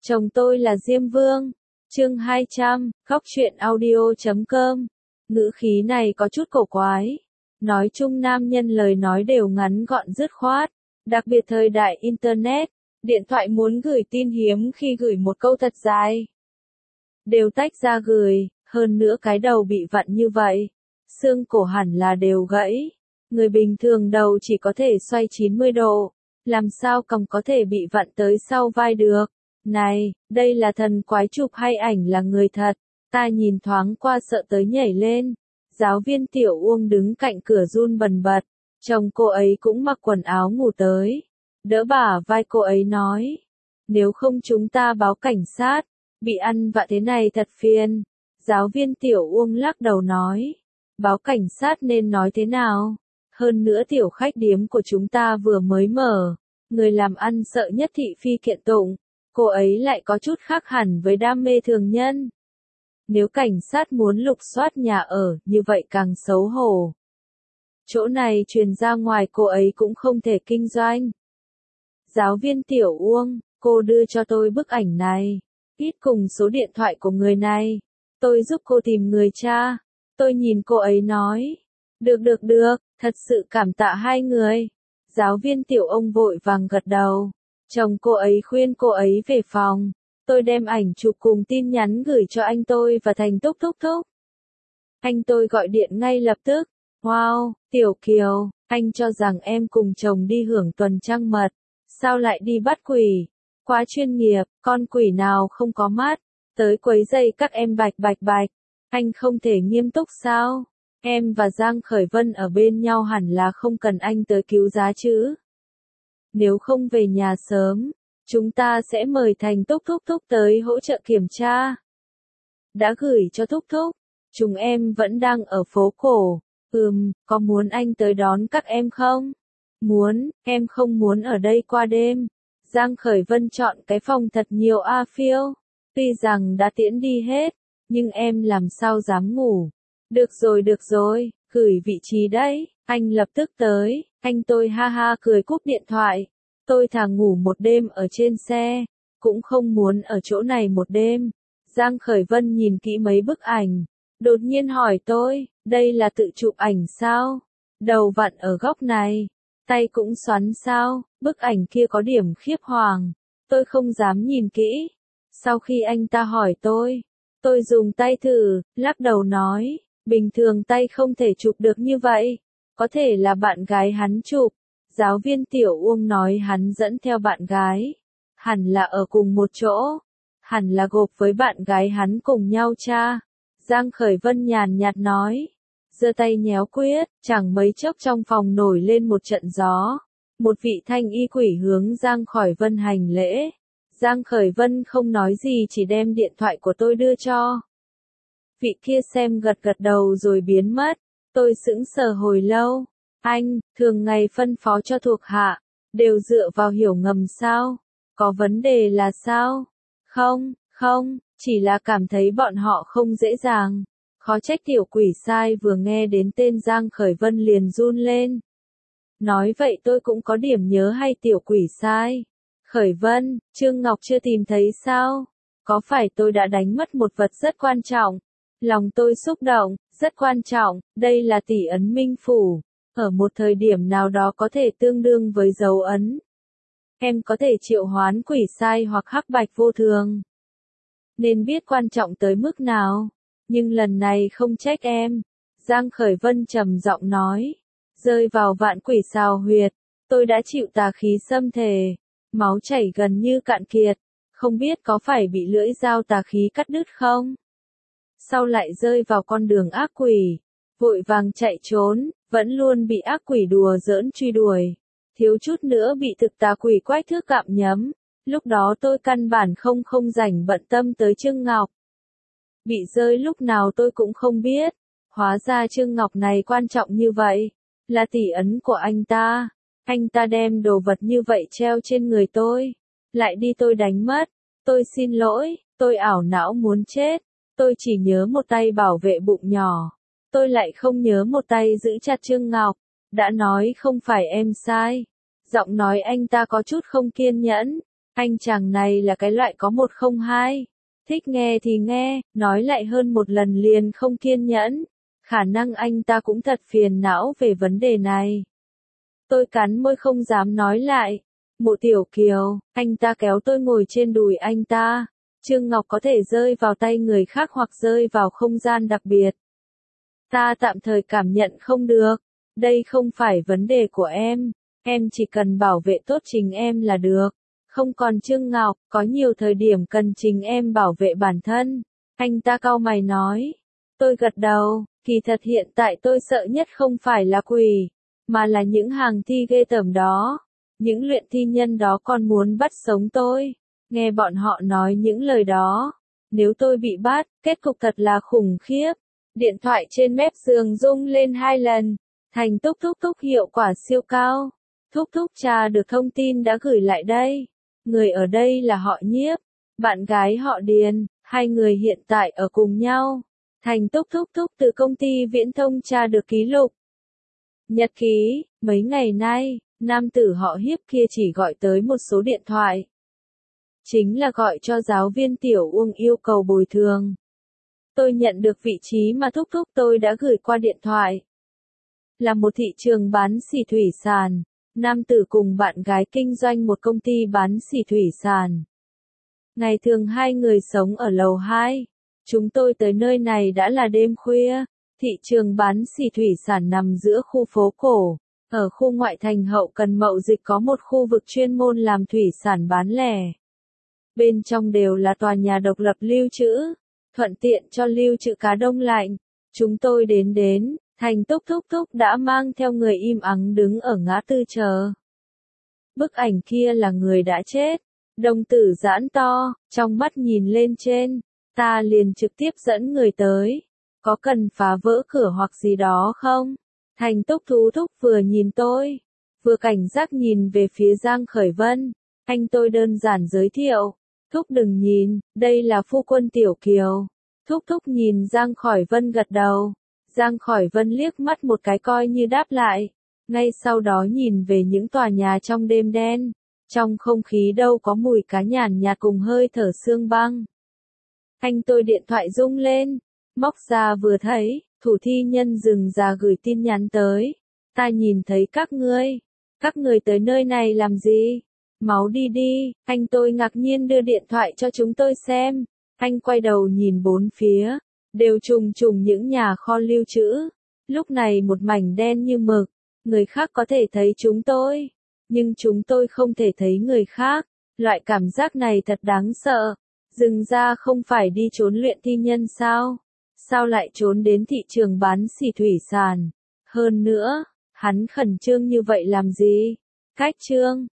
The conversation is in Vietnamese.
Chồng tôi là Diêm Vương. Chương 200, Góc truyện audio.com. Ngữ khí này có chút cổ quái. Nói chung nam nhân lời nói đều ngắn gọn dứt khoát. Đặc biệt thời đại Internet, điện thoại muốn gửi tin hiếm khi gửi một câu thật dài. Đều tách ra gửi, hơn nữa cái đầu bị vặn như vậy. Xương cổ hẳn là đều gãy. Người bình thường đầu chỉ có thể xoay 90 độ. Làm sao còn có thể bị vặn tới sau vai được? Này, đây là thần quái chụp hay ảnh là người thật? Ta nhìn thoáng qua sợ tới nhảy lên. Giáo viên Tiểu Uông đứng cạnh cửa run bần bật. Chồng cô ấy cũng mặc quần áo ngủ tới. Đỡ bả vai cô ấy nói. Nếu không chúng ta báo cảnh sát. Bị ăn vạ thế này thật phiền. Giáo viên Tiểu Uông lắc đầu nói. Báo cảnh sát nên nói thế nào? Hơn nữa tiểu khách điếm của chúng ta vừa mới mở. Người làm ăn sợ nhất thị phi kiện tụng. Cô ấy lại có chút khác hẳn với đam mê thường nhân. Nếu cảnh sát muốn lục soát nhà ở, như vậy càng xấu hổ. Chỗ này truyền ra ngoài cô ấy cũng không thể kinh doanh. Giáo viên Tiểu Uông, cô đưa cho tôi bức ảnh này. Ít cùng số điện thoại của người này. Tôi giúp cô tìm người cha. Tôi nhìn cô ấy nói. Được, thật sự cảm tạ hai người. Giáo viên Tiểu Ông vội vàng gật đầu. Chồng cô ấy khuyên cô ấy về phòng. Tôi đem ảnh chụp cùng tin nhắn gửi cho anh tôi và Thành Thúc. Anh tôi gọi điện ngay lập tức. Wow, Tiểu Kiều, anh cho rằng em cùng chồng đi hưởng tuần trăng mật. Sao lại đi bắt quỷ? Quá chuyên nghiệp, con quỷ nào không có mắt. Tới quấy rầy các em bạch. Anh không thể nghiêm túc sao? Em và Giang Khởi Vân ở bên nhau hẳn là không cần anh tới cứu giá chứ. Nếu không về nhà sớm, chúng ta sẽ mời Thành Thúc tới hỗ trợ kiểm tra. Đã gửi cho Thúc. Chúng em vẫn đang ở phố cổ. Có muốn anh tới đón các em không? Muốn, em không muốn ở đây qua đêm. Giang Khởi Vân chọn cái phòng thật nhiều phiêu. Tuy rằng đã tiễn đi hết, nhưng em làm sao dám ngủ. Được rồi, gửi vị trí đấy, anh lập tức tới. Anh tôi ha ha cười cúp điện thoại. Tôi thà ngủ một đêm ở trên xe, cũng không muốn ở chỗ này một đêm. Giang Khởi Vân nhìn kỹ mấy bức ảnh, đột nhiên hỏi tôi, đây là tự chụp ảnh sao? Đầu vặn ở góc này, tay cũng xoắn sao? Bức ảnh kia có điểm khiếp hoàng, tôi không dám nhìn kỹ. Sau khi anh ta hỏi tôi dùng tay thử, lắc đầu nói, bình thường tay không thể chụp được như vậy, có thể là bạn gái hắn chụp. Giáo viên Tiểu Uông nói hắn dẫn theo bạn gái, hẳn là ở cùng một chỗ, hẳn là gộp với bạn gái hắn cùng nhau cha. Giang Khởi Vân nhàn nhạt nói, giơ tay nhéo quyết, chẳng mấy chốc trong phòng nổi lên một trận gió. Một vị thanh y quỷ hướng Giang Khởi Vân hành lễ. Giang Khởi Vân không nói gì chỉ đem điện thoại của tôi đưa cho. Vị kia xem gật đầu rồi biến mất. Tôi sững sờ hồi lâu. Anh, thường ngày phân phó cho thuộc hạ, đều dựa vào hiểu ngầm sao? Có vấn đề là sao? Không, chỉ là cảm thấy bọn họ không dễ dàng. Khó trách tiểu quỷ sai vừa nghe đến tên Giang Khởi Vân liền run lên. Nói vậy tôi cũng có điểm nhớ hay tiểu quỷ sai. Khởi Vân, Trương Ngọc chưa tìm thấy sao? Có phải tôi đã đánh mất một vật rất quan trọng? Lòng tôi xúc động, rất quan trọng, đây là tỷ ấn minh phủ. Ở một thời điểm nào đó có thể tương đương với dấu ấn. Em có thể triệu hoán quỷ sai hoặc hắc bạch vô thường. Nên biết quan trọng tới mức nào. Nhưng lần này không trách em. Giang Khởi Vân trầm giọng nói. Rơi vào vạn quỷ xào huyệt. Tôi đã chịu tà khí xâm thể. Máu chảy gần như cạn kiệt. Không biết có phải bị lưỡi dao tà khí cắt đứt không? Sau lại rơi vào con đường ác quỷ. Vội vàng chạy trốn. Vẫn luôn bị ác quỷ đùa giỡn truy đuổi. Thiếu chút nữa bị thực tà quỷ quái thước gặm nhấm. Lúc đó tôi căn bản không rảnh bận tâm tới Trương Ngọc. Bị rơi lúc nào tôi cũng không biết. Hóa ra Trương Ngọc này quan trọng như vậy. Là tỷ ấn của anh ta. Anh ta đem đồ vật như vậy treo trên người tôi. Lại đi tôi đánh mất. Tôi xin lỗi, tôi ảo não muốn chết. Tôi chỉ nhớ một tay bảo vệ bụng nhỏ. Tôi lại không nhớ một tay giữ chặt Trương Ngọc. Đã nói không phải em sai. Giọng nói anh ta có chút không kiên nhẫn. Anh chàng này là cái loại có một không hai. Thích nghe thì nghe, nói lại hơn một lần liền không kiên nhẫn. Khả năng anh ta cũng thật phiền não về vấn đề này. Tôi cắn môi không dám nói lại. Mộ Tiểu Kiều, anh ta kéo tôi ngồi trên đùi anh ta. Trương Ngọc có thể rơi vào tay người khác hoặc rơi vào không gian đặc biệt. Ta tạm thời cảm nhận không được. Đây không phải vấn đề của em chỉ cần bảo vệ tốt chính em là được. Không còn Trương Ngọc, có nhiều thời điểm cần chính em bảo vệ bản thân. Anh ta cau mày nói. Tôi gật đầu, kỳ thật hiện tại tôi sợ nhất không phải là quỷ, mà là những hàng thi ghê tởm đó. Những luyện thi nhân đó còn muốn bắt sống tôi. Nghe bọn họ nói những lời đó. Nếu tôi bị bắt, kết cục thật là khủng khiếp. Điện thoại trên mép giường rung lên 2 lần. Thành thúc thúc thúc hiệu quả siêu cao. Thúc thúc tra được thông tin đã gửi lại đây. Người ở đây là họ Nhiếp, bạn gái họ Điền, hai người hiện tại ở cùng nhau. Thành thúc thúc thúc từ công ty viễn thông tra được ký lục. Nhật ký, mấy ngày nay, nam tử họ Hiếp kia chỉ gọi tới một số điện thoại. Chính là gọi cho giáo viên Tiểu Uông yêu cầu bồi thường. Tôi nhận được vị trí mà thúc thúc tôi đã gửi qua điện thoại. Là một thị trường bán xỉ thủy sản. Nam tử cùng bạn gái kinh doanh một công ty bán xỉ thủy sản. Ngày thường hai người sống ở lầu 2. Chúng tôi tới nơi này đã là đêm khuya. Thị trường bán xỉ thủy sản nằm giữa khu phố cổ. Ở khu ngoại thành Hậu Cần Mậu Dịch có một khu vực chuyên môn làm thủy sản bán lẻ. Bên trong đều là tòa nhà độc lập lưu trữ, thuận tiện cho lưu trữ cá đông lạnh. Chúng tôi đến, Thành thúc thúc thúc đã mang theo người im ắng đứng ở ngã tư chờ. Bức ảnh kia là người đã chết. Đồng tử giãn to, trong mắt nhìn lên trên. Ta liền trực tiếp dẫn người tới. Có cần phá vỡ cửa hoặc gì đó không? Thành thúc thúc vừa nhìn tôi, vừa cảnh giác nhìn về phía Giang Khởi Vân. Anh tôi đơn giản giới thiệu. Thúc đừng nhìn, đây là phu quân Tiểu Kiều. Thúc nhìn Giang Khởi Vân gật đầu. Giang Khởi Vân liếc mắt một cái coi như đáp lại. Ngay sau đó nhìn về những tòa nhà trong đêm đen. Trong không khí đâu có mùi cá nhàn nhạt cùng hơi thở sương băng. Anh tôi điện thoại rung lên. Móc ra vừa thấy, thủ thi nhân rừng già gửi tin nhắn tới. Ta nhìn thấy các ngươi tới nơi này làm gì? Máu đi, anh tôi ngạc nhiên đưa điện thoại cho chúng tôi xem. Anh quay đầu nhìn bốn phía. Đều trùng những nhà kho lưu trữ. Lúc này một mảnh đen như mực. Người khác có thể thấy chúng tôi. Nhưng chúng tôi không thể thấy người khác. Loại cảm giác này thật đáng sợ. Rừng ra không phải đi trốn luyện thi nhân sao? Sao lại trốn đến thị trường bán xỉ thủy sản? Hơn nữa, hắn khẩn trương như vậy làm gì? Cách trương.